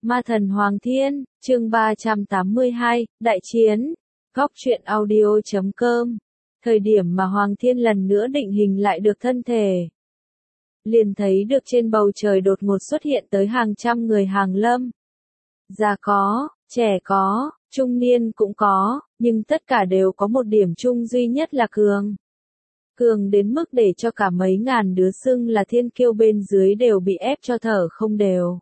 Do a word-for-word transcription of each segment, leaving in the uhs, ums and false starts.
Ma thần Hoàng Thiên, chương ba trăm tám mươi hai, Đại chiến. Góc truyện audio chấm com. Thời điểm mà Hoàng Thiên lần nữa định hình lại được thân thể, liền thấy được trên bầu trời đột ngột xuất hiện tới hàng trăm người hàng lâm. Già có, trẻ có, trung niên cũng có, nhưng tất cả đều có một điểm chung duy nhất là cường. Cường đến mức để cho cả mấy ngàn đứa xưng là thiên kiêu bên dưới đều bị ép cho thở không đều.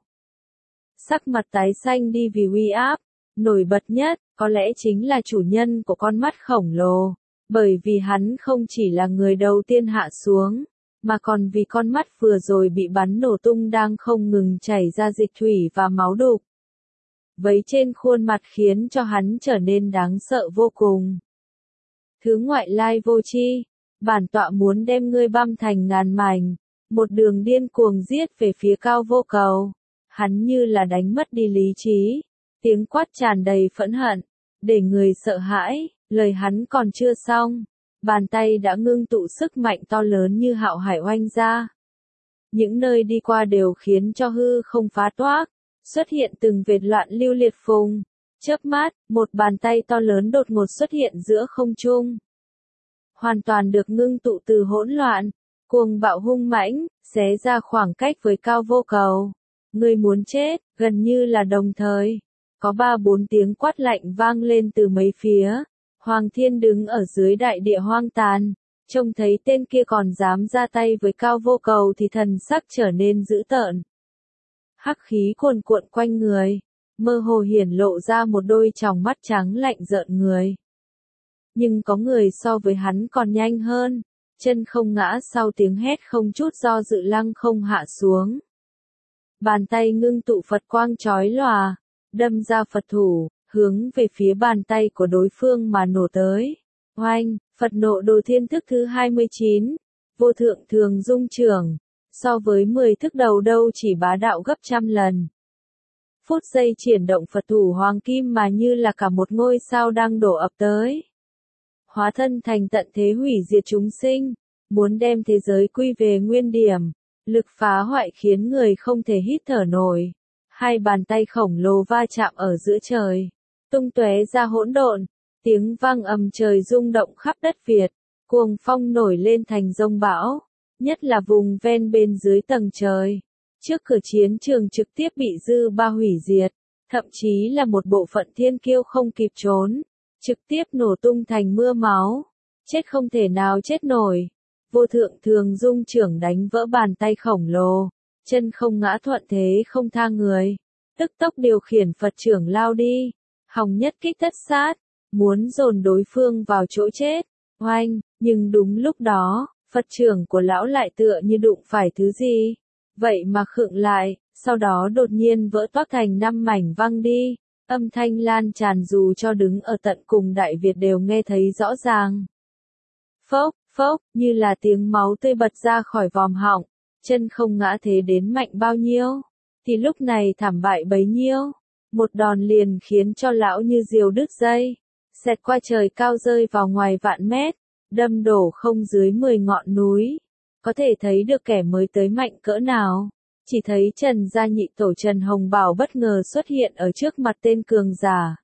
Sắc mặt tái xanh đi vì uy áp, nổi bật nhất, có lẽ chính là chủ nhân của con mắt khổng lồ, bởi vì hắn không chỉ là người đầu tiên hạ xuống, mà còn vì con mắt vừa rồi bị bắn nổ tung đang không ngừng chảy ra dịch thủy và máu đục. Vấy trên khuôn mặt khiến cho hắn trở nên đáng sợ vô cùng. Thứ ngoại lai vô tri, bản tọa muốn đem ngươi băm thành ngàn mảnh, một đường điên cuồng giết về phía Cao Vô Cầu. Hắn như là đánh mất đi lý trí, tiếng quát tràn đầy phẫn hận, để người sợ hãi, lời hắn còn chưa xong, bàn tay đã ngưng tụ sức mạnh to lớn như hạo hải oanh ra. Những nơi đi qua đều khiến cho hư không phá toác, xuất hiện từng vệt loạn lưu liệt phùng, chớp mắt, một bàn tay to lớn đột ngột xuất hiện giữa không trung. Hoàn toàn được ngưng tụ từ hỗn loạn, cuồng bạo hung mãnh, xé ra khoảng cách với Cao Vô Cầu. Ngươi muốn chết, gần như là đồng thời. Có ba bốn tiếng quát lạnh vang lên từ mấy phía. Hoàng Thiên đứng ở dưới đại địa hoang tàn. Trông thấy tên kia còn dám ra tay với Cao Vô Cầu thì thần sắc trở nên dữ tợn. Hắc khí cuồn cuộn quanh người. Mơ hồ hiển lộ ra một đôi tròng mắt trắng lạnh rợn người. Nhưng có người so với hắn còn nhanh hơn. Chân không ngã sau tiếng hét không chút do dự lăng không hạ xuống. Bàn tay ngưng tụ Phật quang chói lòa, đâm ra Phật thủ, hướng về phía bàn tay của đối phương mà nổ tới. Oanh, Phật nộ đồ thiên thức thứ hai mươi chín, vô thượng thường dung trưởng, so với mười thức đầu đâu chỉ bá đạo gấp trăm lần. Phút giây triển động Phật thủ hoàng kim mà như là cả một ngôi sao đang đổ ập tới. Hóa thân thành tận thế hủy diệt chúng sinh, muốn đem thế giới quy về nguyên điểm. Lực phá hoại khiến người không thể hít thở nổi. Hai bàn tay khổng lồ va chạm ở giữa trời, tung tóe ra hỗn độn, tiếng vang ầm trời rung động khắp đất Việt, cuồng phong nổi lên thành dông bão, nhất là vùng ven bên dưới tầng trời. Trước cửa chiến trường trực tiếp bị dư ba hủy diệt, thậm chí là một bộ phận thiên kiêu không kịp trốn, trực tiếp nổ tung thành mưa máu, chết không thể nào chết nổi. Vô thượng thường dung trưởng đánh vỡ bàn tay khổng lồ, chân không ngã thuận thế không tha người, tức tốc điều khiển Phật trưởng lao đi, hòng nhất kích tất sát, muốn dồn đối phương vào chỗ chết. Oanh, nhưng đúng lúc đó, Phật trưởng của lão lại tựa như đụng phải thứ gì, vậy mà khựng lại, sau đó đột nhiên vỡ toác thành năm mảnh văng đi, âm thanh lan tràn dù cho đứng ở tận cùng Đại Việt đều nghe thấy rõ ràng. Phốc, phốc, như là tiếng máu tươi bật ra khỏi vòm họng, chân không ngã thế đến mạnh bao nhiêu, thì lúc này thảm bại bấy nhiêu, một đòn liền khiến cho lão như diều đứt dây, xẹt qua trời cao rơi vào ngoài vạn mét, đâm đổ không dưới mười ngọn núi, có thể thấy được kẻ mới tới mạnh cỡ nào. Chỉ thấy Trần gia nhị tổ Trần Hồng Bảo bất ngờ xuất hiện ở trước mặt tên cường giả.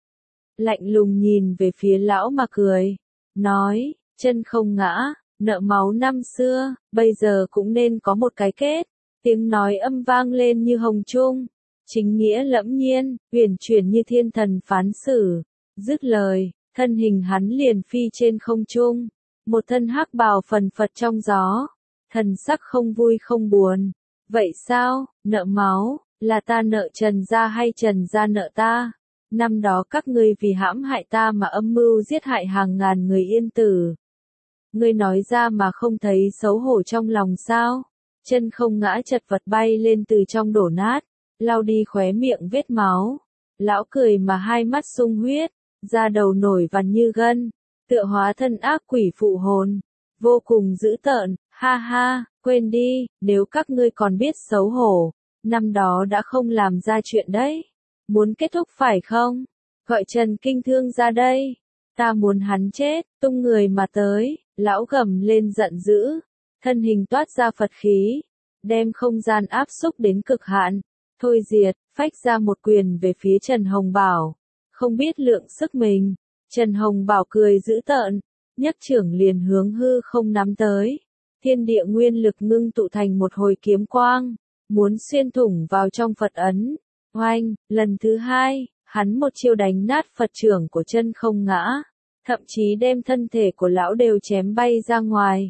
Lạnh lùng nhìn về phía lão mà cười, nói, chân không ngã, nợ máu năm xưa, bây giờ cũng nên có một cái kết. Tiếng nói âm vang lên như hồng trung, chính nghĩa lẫm nhiên, huyền chuyển như thiên thần phán xử. Dứt lời, thân hình hắn liền phi trên không trung, một thân hắc bào phần phật trong gió, thần sắc không vui không buồn. Vậy sao, nợ máu, là ta nợ Trần gia hay Trần gia nợ ta? Năm đó các ngươi vì hãm hại ta mà âm mưu giết hại hàng ngàn người Yên Tử. Ngươi nói ra mà không thấy xấu hổ trong lòng sao? Chân không ngã chật vật bay lên từ trong đổ nát, lau đi khóe miệng vết máu. Lão cười mà hai mắt sung huyết, da đầu nổi vằn như gân, tựa hóa thân ác quỷ phụ hồn, vô cùng dữ tợn. Ha ha, quên đi, nếu các ngươi còn biết xấu hổ, năm đó đã không làm ra chuyện đấy. Muốn kết thúc phải không? Gọi Trần Kinh Thương ra đây. Ta muốn hắn chết, tung người mà tới, lão gầm lên giận dữ, thân hình toát ra Phật khí, đem không gian áp xúc đến cực hạn, thôi diệt, phách ra một quyền về phía Trần Hồng Bảo. Không biết lượng sức mình, Trần Hồng Bảo cười dữ tợn, nhấc chưởng liền hướng hư không nắm tới. Thiên địa nguyên lực ngưng tụ thành một hồi kiếm quang, muốn xuyên thủng vào trong Phật ấn. Oanh, lần thứ hai, hắn một chiêu đánh nát Phật trưởng của Chân Không Ngã, thậm chí đem thân thể của lão đều chém bay ra ngoài.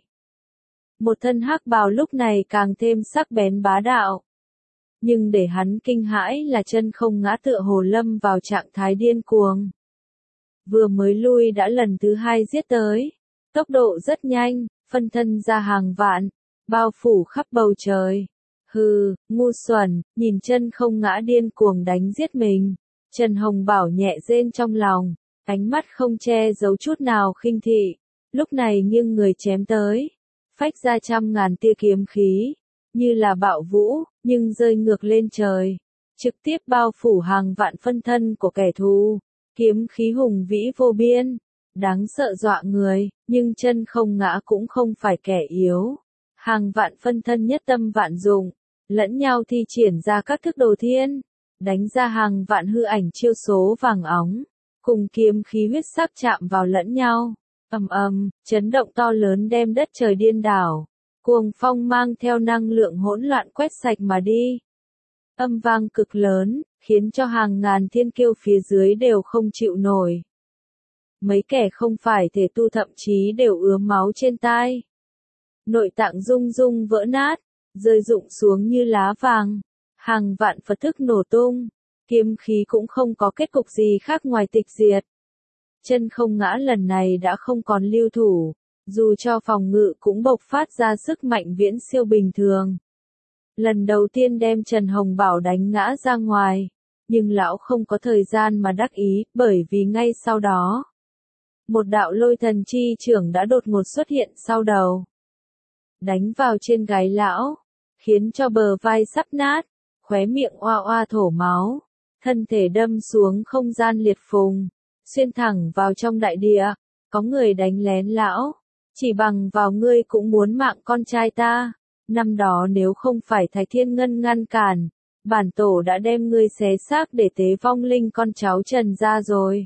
Một thân hắc bào lúc này càng thêm sắc bén bá đạo. Nhưng để hắn kinh hãi là Chân Không Ngã tựa hồ lâm vào trạng thái điên cuồng. Vừa mới lui đã lần thứ hai giết tới, tốc độ rất nhanh, phân thân ra hàng vạn, bao phủ khắp bầu trời. Hừ, ngu xuẩn, nhìn Chân Không Ngã điên cuồng đánh giết mình, Trần Hồng Bảo nhẹ rên trong lòng, ánh mắt không che giấu chút nào khinh thị, lúc này nghiêng người chém tới, phách ra trăm ngàn tia kiếm khí, như là bạo vũ, nhưng rơi ngược lên trời, trực tiếp bao phủ hàng vạn phân thân của kẻ thù, kiếm khí hùng vĩ vô biên, đáng sợ dọa người, nhưng Chân Không Ngã cũng không phải kẻ yếu, hàng vạn phân thân nhất tâm vạn dụng, lẫn nhau thi triển ra các thức đồ thiên, đánh ra hàng vạn hư ảnh chiêu số vàng óng, cùng kiếm khí huyết sắc chạm vào lẫn nhau, ầm ầm, chấn động to lớn đem đất trời điên đảo, cuồng phong mang theo năng lượng hỗn loạn quét sạch mà đi. Âm vang cực lớn, khiến cho hàng ngàn thiên kiêu phía dưới đều không chịu nổi. Mấy kẻ không phải thể tu thậm chí đều ứa máu trên tai. Nội tạng rung rung vỡ nát, rơi rụng xuống như lá vàng, hàng vạn Phật thức nổ tung, kiếm khí cũng không có kết cục gì khác ngoài tịch diệt. Chân Không Ngã lần này đã không còn lưu thủ, dù cho phòng ngự cũng bộc phát ra sức mạnh viễn siêu bình thường. Lần đầu tiên đem Trần Hồng Bảo đánh ngã ra ngoài, nhưng lão không có thời gian mà đắc ý, bởi vì ngay sau đó, một đạo lôi thần chi chưởng đã đột ngột xuất hiện sau đầu, đánh vào trên gáy lão, khiến cho bờ vai sắp nát, khóe miệng oa oa thổ máu, thân thể đâm xuống không gian liệt phùng, xuyên thẳng vào trong đại địa, có người đánh lén lão, chỉ bằng vào ngươi cũng muốn mạng con trai ta, năm đó nếu không phải Thái Thiên Ngân ngăn cản, bản tổ đã đem ngươi xé xác để tế vong linh con cháu Trần ra rồi.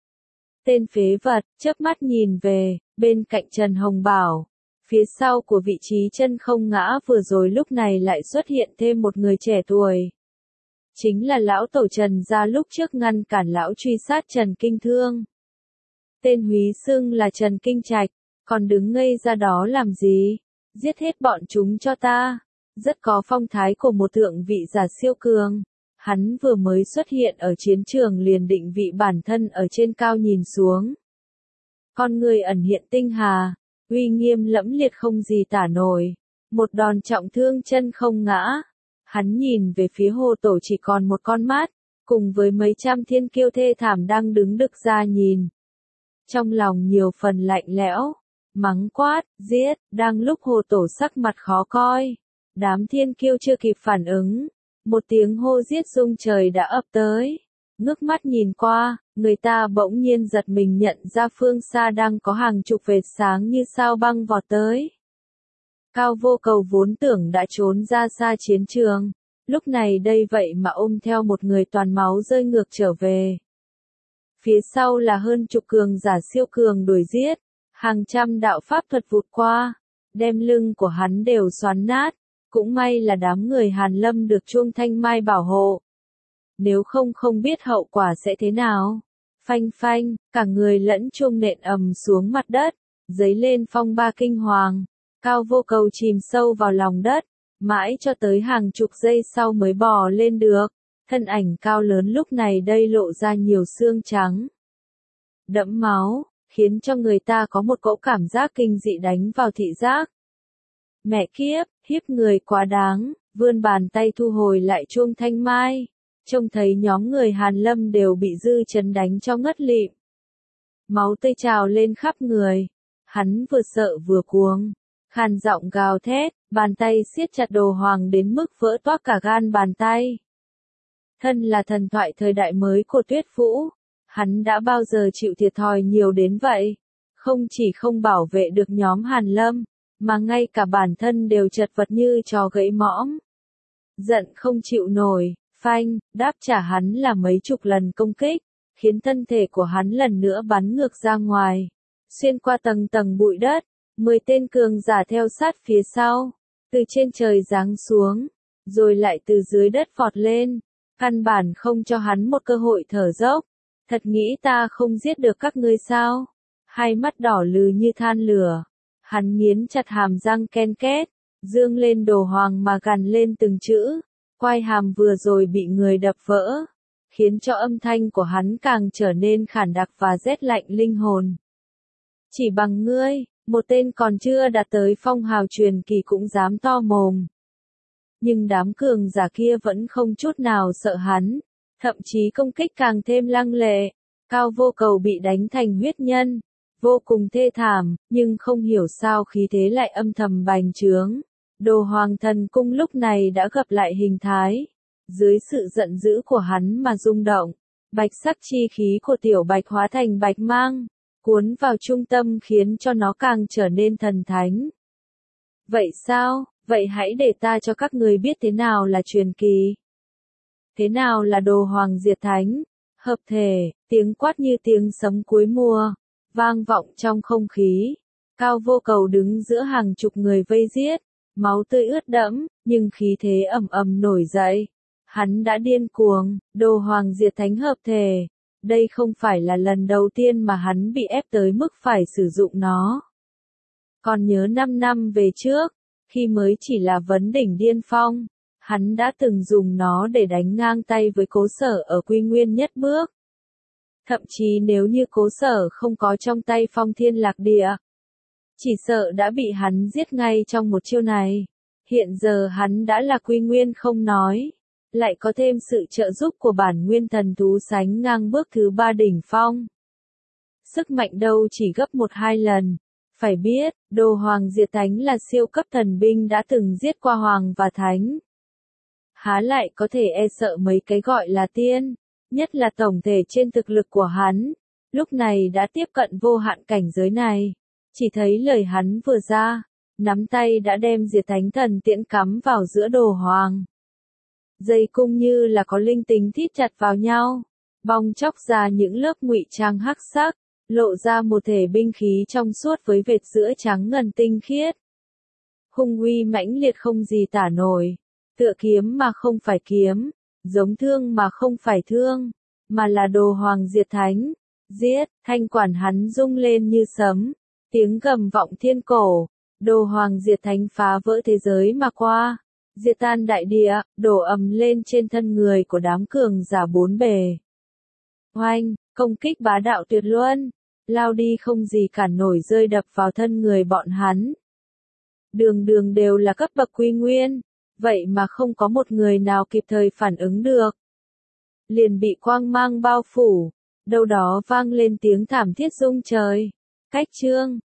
Tên phế vật, chớp mắt nhìn về, bên cạnh Trần Hồng Bảo. Phía sau của vị trí Chân Không Ngã vừa rồi lúc này lại xuất hiện thêm một người trẻ tuổi. Chính là lão tổ Trần gia lúc trước ngăn cản lão truy sát Trần Kinh Thương. Tên húy xưng là Trần Kinh Trạch, còn đứng ngây ra đó làm gì? Giết hết bọn chúng cho ta. Rất có phong thái của một thượng vị giả siêu cường. Hắn vừa mới xuất hiện ở chiến trường liền định vị bản thân ở trên cao nhìn xuống. Con người ẩn hiện tinh hà, uy nghiêm lẫm liệt không gì tả nổi. Một đòn trọng thương Chân Không Ngã. Hắn nhìn về phía hồ tổ chỉ còn một con mắt, cùng với mấy trăm thiên kiêu thê thảm đang đứng đực ra nhìn. Trong lòng nhiều phần lạnh lẽo, mắng quát, giết, đang lúc hồ tổ sắc mặt khó coi. Đám thiên kiêu chưa kịp phản ứng, một tiếng hô giết rung trời đã ập tới. Ngước mắt nhìn qua, người ta bỗng nhiên giật mình nhận ra phương xa đang có hàng chục vệt sáng như sao băng vọt tới. Cao Vô Cầu vốn tưởng đã trốn ra xa chiến trường, lúc này đây vậy mà ôm theo một người toàn máu rơi ngược trở về. Phía sau là hơn chục cường giả siêu cường đuổi giết, hàng trăm đạo pháp thuật vụt qua, đem lưng của hắn đều xoắn nát, cũng may là đám người Hàn Lâm được Chuông Thanh Mai bảo hộ. Nếu không không biết hậu quả sẽ thế nào. Phanh phanh, cả người lẫn chuông nện ầm xuống mặt đất, dấy lên phong ba kinh hoàng. Cao Vô Cầu chìm sâu vào lòng đất, mãi cho tới hàng chục giây sau mới bò lên được. Thân ảnh cao lớn lúc này đây lộ ra nhiều xương trắng, đẫm máu, khiến cho người ta có một cỗ cảm giác kinh dị đánh vào thị giác. Mẹ kiếp, hiếp người quá đáng, vươn bàn tay thu hồi lại Chuông Thanh Mai. Trông thấy nhóm người Hàn Lâm đều bị dư chấn đánh cho ngất lịm. Máu tươi trào lên khắp người. Hắn vừa sợ vừa cuống. Khàn giọng gào thét, bàn tay siết chặt đồ hoàng đến mức vỡ toác cả gan bàn tay. Thân là thần thoại thời đại mới của Tuyết Vũ. Hắn đã bao giờ chịu thiệt thòi nhiều đến vậy. Không chỉ không bảo vệ được nhóm Hàn Lâm, mà ngay cả bản thân đều chật vật như trò gãy mõm. Giận không chịu nổi. phanh, đáp trả hắn là mấy chục lần công kích, khiến thân thể của hắn lần nữa bắn ngược ra ngoài, xuyên qua tầng tầng bụi đất, mười tên cường giả theo sát phía sau, từ trên trời giáng xuống, rồi lại từ dưới đất vọt lên, căn bản không cho hắn một cơ hội thở dốc. Thật nghĩ ta không giết được các ngươi sao? Hai mắt đỏ lừ như than lửa, hắn nghiến chặt hàm răng ken két, dương lên đồ hoàng mà gằn lên từng chữ, quai hàm vừa rồi bị người đập vỡ, khiến cho âm thanh của hắn càng trở nên khản đặc và rét lạnh linh hồn. Chỉ bằng ngươi, một tên còn chưa đạt tới phong hào truyền kỳ cũng dám to mồm. Nhưng đám cường giả kia vẫn không chút nào sợ hắn, thậm chí công kích càng thêm lăng lệ. Cao Vô Cầu bị đánh thành huyết nhân, vô cùng thê thảm, nhưng không hiểu sao khí thế lại âm thầm bành trướng. Đồ Hoàng Thần Cung lúc này đã gặp lại hình thái, dưới sự giận dữ của hắn mà rung động, bạch sắc chi khí của tiểu bạch hóa thành bạch mang, cuốn vào trung tâm khiến cho nó càng trở nên thần thánh. Vậy sao? Vậy hãy để ta cho các người biết thế nào là truyền kỳ. Thế nào là đồ hoàng diệt thánh, hợp thể, tiếng quát như tiếng sấm cuối mùa, vang vọng trong không khí. Cao Vô Cầu đứng giữa hàng chục người vây giết, máu tươi ướt đẫm, nhưng khí thế ầm ầm nổi dậy. Hắn đã điên cuồng, đồ hoàng diệt thánh hợp thể. Đây không phải là lần đầu tiên mà hắn bị ép tới mức phải sử dụng nó. Còn nhớ năm năm về trước, khi mới chỉ là vấn đỉnh điên phong, hắn đã từng dùng nó để đánh ngang tay với Cố Sở ở Quy Nguyên nhất bước. Thậm chí nếu như Cố Sở không có trong tay Phong Thiên Lạc Địa, chỉ sợ đã bị hắn giết ngay trong một chiêu này. Hiện giờ hắn đã là Quy Nguyên không nói, lại có thêm sự trợ giúp của bản nguyên thần thú sánh ngang bước thứ ba đỉnh phong. Sức mạnh đâu chỉ gấp một hai lần. Phải biết, đồ hoàng diệt thánh là siêu cấp thần binh đã từng giết qua hoàng và thánh. Há lại có thể e sợ mấy cái gọi là tiên, nhất là tổng thể trên thực lực của hắn, lúc này đã tiếp cận vô hạn cảnh giới này. Chỉ thấy lời hắn vừa ra, nắm tay đã đem diệt thánh thần tiễn cắm vào giữa đồ hoàng. Dây cung như là có linh tính thít chặt vào nhau, bong chóc ra những lớp ngụy trang hắc sắc, lộ ra một thể binh khí trong suốt với vệt giữa trắng ngần tinh khiết. Hung uy mãnh liệt không gì tả nổi, tựa kiếm mà không phải kiếm, giống thương mà không phải thương, mà là đồ hoàng diệt thánh. Giết, thanh quản hắn rung lên như sấm, tiếng gầm vọng thiên cổ, đồ hoàng diệt thánh phá vỡ thế giới mà qua, diệt tan đại địa, đổ ầm lên trên thân người của đám cường giả bốn bề. Oanh, công kích bá đạo tuyệt luân, lao đi không gì cản nổi rơi đập vào thân người bọn hắn. Đường đường đều là cấp bậc quy nguyên, vậy mà không có một người nào kịp thời phản ứng được. Liền bị quang mang bao phủ, đâu đó vang lên tiếng thảm thiết rung trời. Cách chương